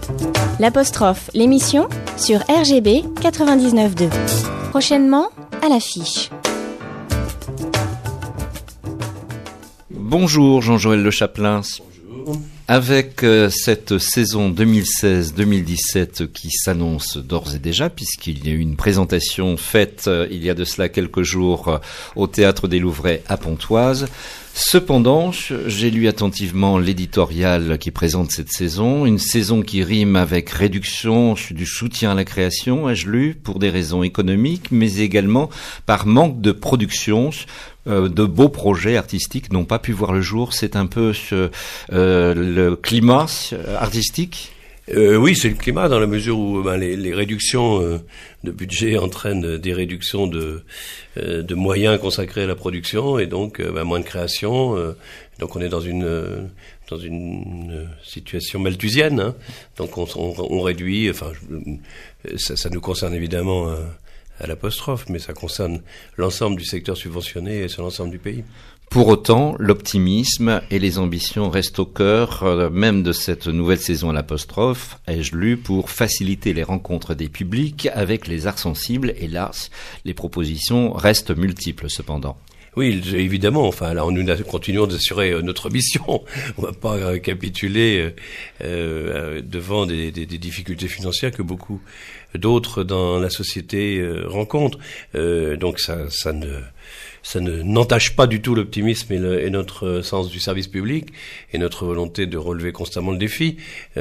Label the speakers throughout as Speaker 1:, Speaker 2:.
Speaker 1: L'apostrophe, l'émission sur RGB 99.2. Prochainement, à l'affiche.
Speaker 2: Bonjour Jean-Joël Le Chapelain. Bonjour. Avec cette saison 2016-2017 qui s'annonce d'ores et déjà, puisqu'il y a eu une présentation faite il y a de cela quelques jours au Théâtre des Louvrais à Pontoise. Cependant, j'ai lu attentivement l'éditorial qui présente cette saison, une saison qui rime avec réduction du soutien à la création, ai-je lu, pour des raisons économiques, mais également par manque de production. De beaux projets artistiques n'ont pas pu voir le jour. C'est un peu le climat artistique.
Speaker 3: Oui, c'est le climat dans la mesure où les réductions de budget entraînent des réductions de moyens consacrés à la production et donc moins de création. Donc on est dans une situation malthusienne. Hein. Donc on réduit. Enfin, ça nous concerne évidemment à l'apostrophe, mais ça concerne l'ensemble du secteur subventionné et sur l'ensemble du pays.
Speaker 2: Pour autant, l'optimisme et les ambitions restent au cœur même de cette nouvelle saison à l'apostrophe, ai-je lu, pour faciliter les rencontres des publics avec les arts sensibles. Hélas, les propositions restent multiples cependant.
Speaker 3: Oui, évidemment. Enfin, là, nous continuons d'assurer notre mission. On va pas capituler devant des difficultés financières que beaucoup d'autres dans la société rencontrent. Donc, ça n'entache pas du tout l'optimisme et notre sens du service public et notre volonté de relever constamment le défi.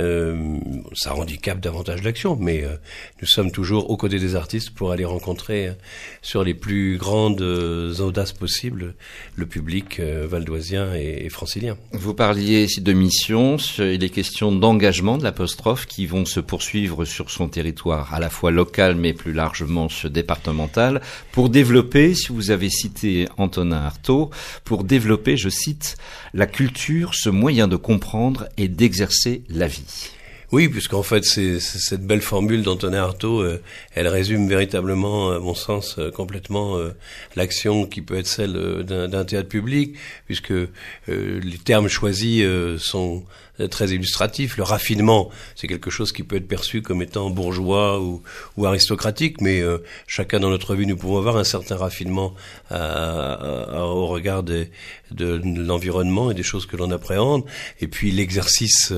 Speaker 3: Ça handicape davantage l'action, mais nous sommes toujours aux côtés des artistes pour aller rencontrer sur les plus grandes audaces possibles le public valdoisien et francilien.
Speaker 2: Vous parliez de mission, il est question d'engagement de l'apostrophe qui vont se poursuivre sur son territoire à la fois local mais plus largement départemental pour développer, si vous avez cité Antonin Artaud, pour développer, je cite, la culture, ce moyen de comprendre et d'exercer la vie.
Speaker 3: Oui, puisqu'en fait, c'est cette belle formule d'Antonin Artaud, elle résume véritablement, à mon sens, complètement l'action qui peut être celle d'un théâtre public, puisque les termes choisis sont très illustratif. Le raffinement, c'est quelque chose qui peut être perçu comme étant bourgeois ou aristocratique, mais chacun dans notre vie, nous pouvons avoir un certain raffinement au regard de l'environnement et des choses que l'on appréhende. Et puis l'exercice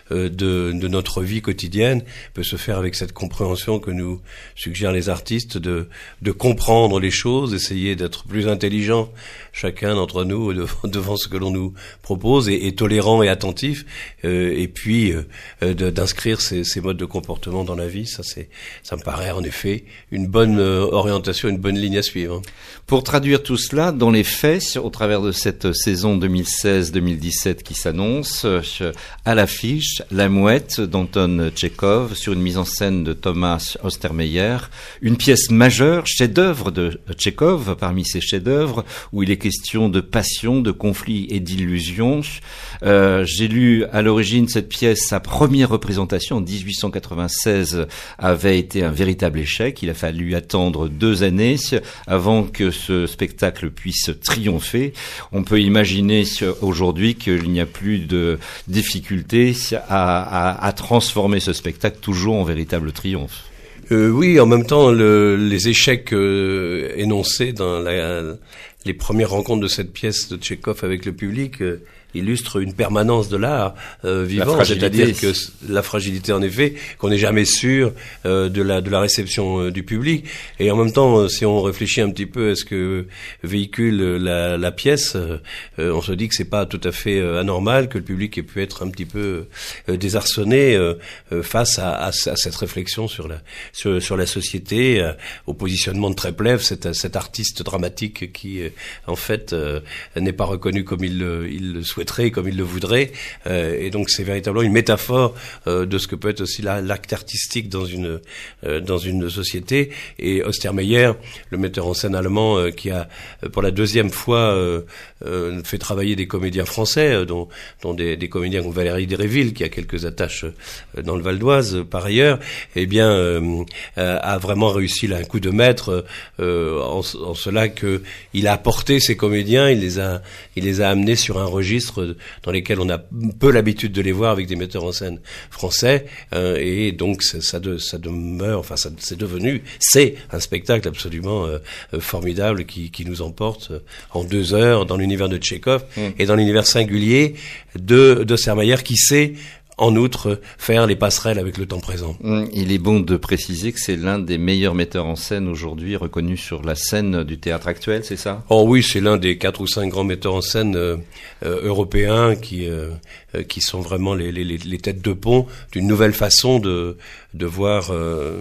Speaker 3: de notre vie quotidienne peut se faire avec cette compréhension que nous suggèrent les artistes de comprendre les choses, essayer d'être plus intelligent chacun d'entre nous devant ce que l'on nous propose et tolérant et attentif. Et puis d'inscrire ces modes de comportement dans la vie, ça me paraît en effet une bonne orientation, une bonne ligne à suivre.
Speaker 2: Pour traduire tout cela dans les faits, au travers de cette saison 2016-2017 qui s'annonce, à l'affiche, La Mouette d'Anton Tchekhov sur une mise en scène de Thomas Ostermeyer, une pièce majeure, chef-d'œuvre de Tchekhov, parmi ses chefs-d'œuvre, où il est question de passion, de conflit et d'illusion. J'ai lu à l'origine cette pièce, sa première représentation en 1896 avait été un véritable échec. Il a fallu attendre 2 années avant que ce spectacle puisse triompher. On peut imaginer aujourd'hui qu'il n'y a plus de difficulté à transformer ce spectacle toujours en véritable triomphe.
Speaker 3: Oui, en même temps, les échecs énoncés dans les premières rencontres de cette pièce de Tchekhov avec le public illustre une permanence de l'art vivant, c'est-à-dire que la fragilité en effet, qu'on n'est jamais sûr de la réception du public. Et en même temps, si on réfléchit un petit peu à ce que véhicule la pièce, on se dit que c'est pas tout à fait anormal que le public ait pu être un petit peu désarçonné face à cette réflexion sur la société, au positionnement de Treplev, cet artiste dramatique qui en fait n'est pas reconnu comme il le souhaiterait, comme il le voudrait, et donc c'est véritablement une métaphore de ce que peut être aussi l'acte artistique dans une société. Et Ostermeyer, le metteur en scène allemand, qui a pour la 2e fois fait travailler des comédiens français, dont des comédiens comme Valérie Dréville, qui a quelques attaches dans le Val d'Oise par ailleurs, eh bien a vraiment réussi là un coup de maître en cela que il a apporté ces comédiens, il les a amenés sur un registre registres dans lesquels on a peu l'habitude de les voir avec des metteurs en scène français, et donc ça demeure, enfin c'est un spectacle absolument formidable qui nous emporte en 2 heures dans l'univers de Tchekhov et dans l'univers singulier de Sermayer, qui sait en outre faire les passerelles avec le temps présent.
Speaker 2: Il est bon de préciser que c'est l'un des meilleurs metteurs en scène aujourd'hui reconnus sur la scène du théâtre actuel, c'est ça?
Speaker 3: Oh oui, c'est l'un des 4 ou 5 grands metteurs en scène européens qui sont vraiment les têtes de pont d'une nouvelle façon de voir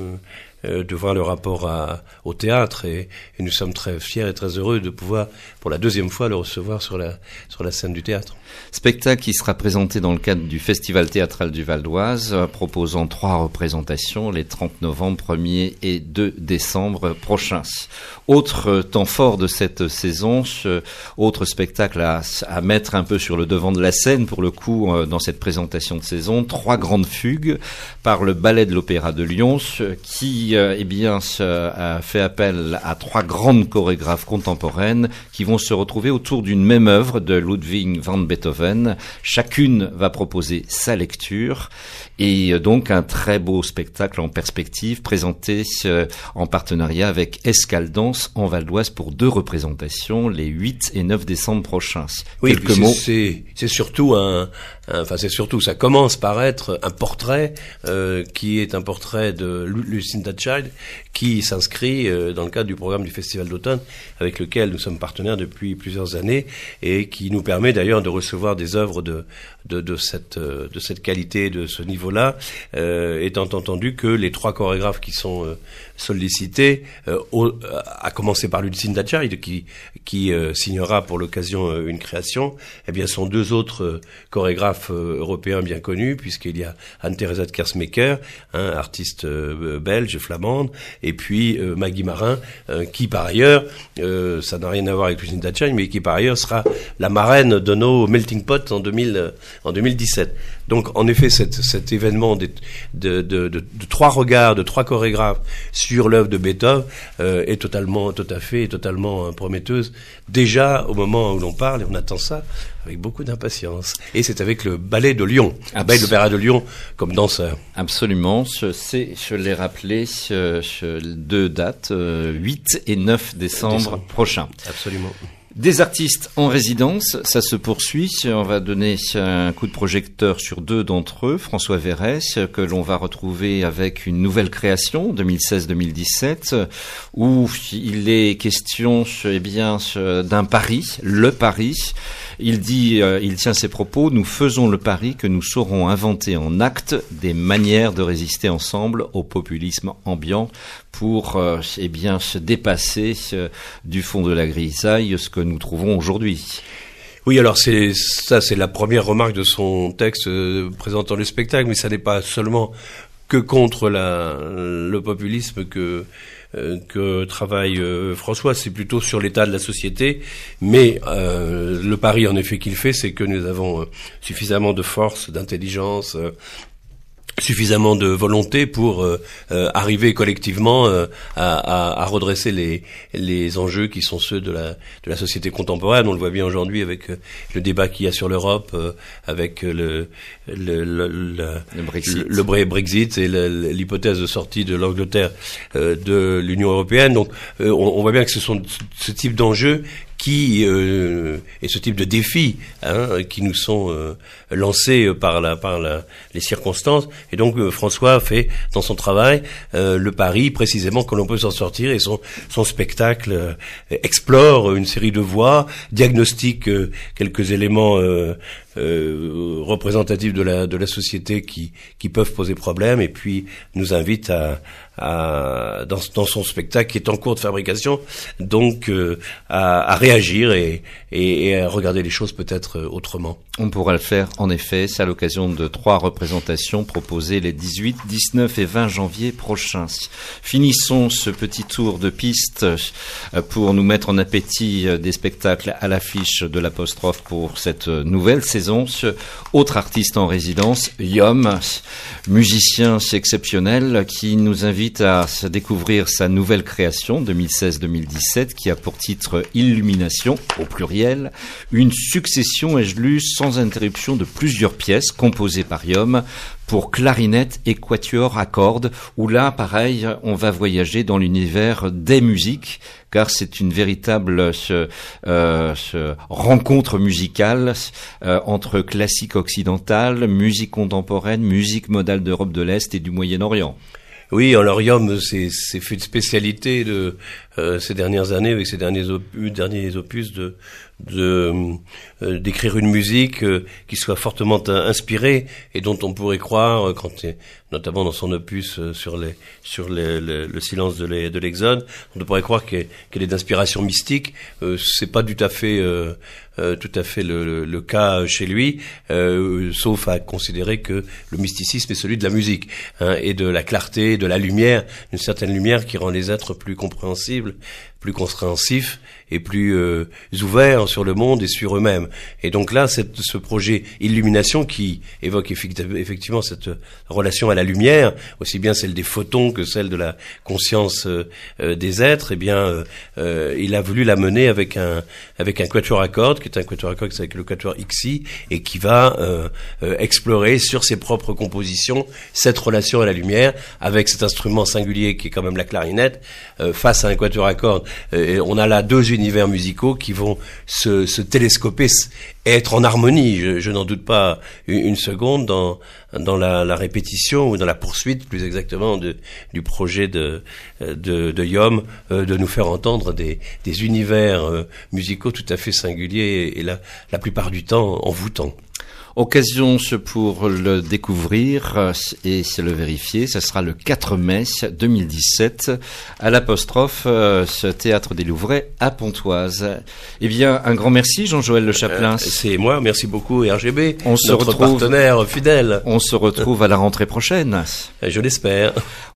Speaker 3: le rapport au théâtre, et nous sommes très fiers et très heureux de pouvoir pour la 2e fois le recevoir sur la scène du théâtre.
Speaker 2: Spectacle qui sera présenté dans le cadre du Festival théâtral du Val d'Oise, proposant 3 représentations les 30 novembre, 1er et 2 décembre prochains. Autre temps fort de cette saison, autre spectacle à mettre un peu sur le devant de la scène pour le coup dans cette présentation de saison, 3 grandes fugues par le Ballet de l'Opéra de Lyon qui a fait appel à 3 grandes chorégraphes contemporaines qui vont se retrouver autour d'une même œuvre de Ludwig van Beethoven. Chacune va proposer sa lecture et donc un très beau spectacle en perspective présenté en partenariat avec Escaldance en Val d'Oise pour 2 représentations les 8 et 9 décembre prochains.
Speaker 3: Oui,
Speaker 2: quelques mots.
Speaker 3: C'est surtout ça commence par être un portrait qui est un portrait de Lucinda Child, qui s'inscrit dans le cadre du programme du Festival d'automne avec lequel nous sommes partenaires depuis plusieurs années, et qui nous permet d'ailleurs de recevoir des œuvres de cette qualité, de ce niveau-là, étant entendu que les 3 chorégraphes qui sont sollicités, à commencer par Lucinda Child qui signera pour l'occasion une création, eh bien sont 2 autres chorégraphes européens bien connus, puisqu'il y a Anne-Theresa de Kersmaker, artiste belge, flamande, et puis Maggie Marin, qui par ailleurs, ça n'a rien à voir avec Lucinda Child, mais qui par ailleurs sera la marraine de nos Melting Pot en 2017. Donc en effet, cet événement de 3 regards, de 3 chorégraphes sur l'œuvre de Beethoven est totalement prometteuse. Déjà au moment où l'on parle, et on attend ça avec beaucoup d'impatience. Et c'est avec le Ballet de Lyon, le Ballet de l'Opéra de Lyon comme danseur.
Speaker 2: Absolument, je l'ai rappelé, 2 dates, 8 et 9 décembre prochains.
Speaker 3: Absolument.
Speaker 2: Des artistes en résidence, ça se poursuit. On va donner un coup de projecteur sur 2 d'entre eux. François Verrès, que l'on va retrouver avec une nouvelle création, 2016-2017, où il est question, d'un pari, le pari. Il tient ses propos: nous faisons le pari que nous saurons inventer en acte des manières de résister ensemble au populisme ambiant pour, se dépasser du fond de la grisaille, ce que nous trouvons aujourd'hui.
Speaker 3: Oui, alors c'est la première remarque de son texte présentant le spectacle, mais ça n'est pas seulement que contre le populisme que travaille François, c'est plutôt sur l'état de la société, mais le pari en effet qu'il fait, c'est que nous avons suffisamment de force, d'intelligence, suffisamment de volonté pour arriver collectivement à redresser les enjeux qui sont ceux de la société contemporaine. On le voit bien aujourd'hui avec le débat qu'il y a sur l'Europe, avec le Brexit et l'hypothèse de sortie de l'Angleterre de l'Union européenne. Donc on voit bien que ce sont ce type d'enjeux et ce type de défis qui nous sont lancés par les circonstances. Et donc François fait dans son travail le pari précisément que l'on peut s'en sortir, et son spectacle explore une série de voies, diagnostique quelques éléments représentatifs de la société qui peuvent poser problème, et puis nous invite dans son spectacle qui est en cours de fabrication, donc à réagir et à regarder les choses peut-être autrement.
Speaker 2: On pourra le faire en effet, c'est à l'occasion de 3 représentations proposées les 18, 19 et 20 janvier prochains. Finissons ce petit tour de piste pour nous mettre en appétit des spectacles à l'affiche de l'Apostrophe pour cette nouvelle saison saison. Autre artiste en résidence, Yom, musicien exceptionnel qui nous invite à découvrir sa nouvelle création 2016-2017 qui a pour titre Illumination, au pluriel, une succession, ai-je lu, sans interruption de plusieurs pièces composées par Yom pour clarinette et quatuor à cordes, où là, pareil, on va voyager dans l'univers des musiques, car c'est une véritable rencontre musicale entre classique occidental, musique contemporaine, musique modale d'Europe de l'Est et du Moyen-Orient.
Speaker 3: Oui, alors Yom, c'est fait de spécialité de ces dernières années avec ces derniers opus d'écrire une musique qui soit fortement inspirée et dont on pourrait croire, notamment dans son opus sur le silence de l'Exode, on pourrait croire qu'elle est d'inspiration mystique. C'est pas tout à fait le cas chez lui, sauf à considérer que le mysticisme est celui de la musique, et de la clarté, de la lumière, une certaine lumière qui rend les êtres plus compréhensibles, plus compréhensifs et plus ouverts sur le monde et sur eux-mêmes. Et donc là, ce projet Illumination qui évoque effectivement cette relation à la lumière, aussi bien celle des photons que celle de la conscience des êtres, eh bien, il a voulu la mener avec un quatuor à cordes, qui est un quatuor à cordes avec le quatuor Ixi, et qui va explorer sur ses propres compositions cette relation à la lumière, avec cet instrument singulier qui est quand même la clarinette, face à un quatuor à cordes. Et on a là deux univers musicaux qui vont se télescoper et être en harmonie, je n'en doute pas une seconde, dans la répétition ou dans la poursuite, plus exactement, du projet de Yom, de nous faire entendre des univers musicaux tout à fait singuliers et la plupart du temps envoûtants.
Speaker 2: Occasion pour le découvrir et se le vérifier, ce sera le 4 mai 2017 à l'Apostrophe, ce Théâtre des Louvrais à Pontoise. Eh bien, un grand merci Jean-Joël Le Chapelain.
Speaker 3: C'est moi, merci beaucoup RGB,
Speaker 2: notre
Speaker 3: partenaire fidèle.
Speaker 2: On se retrouve à la rentrée prochaine.
Speaker 3: Je l'espère.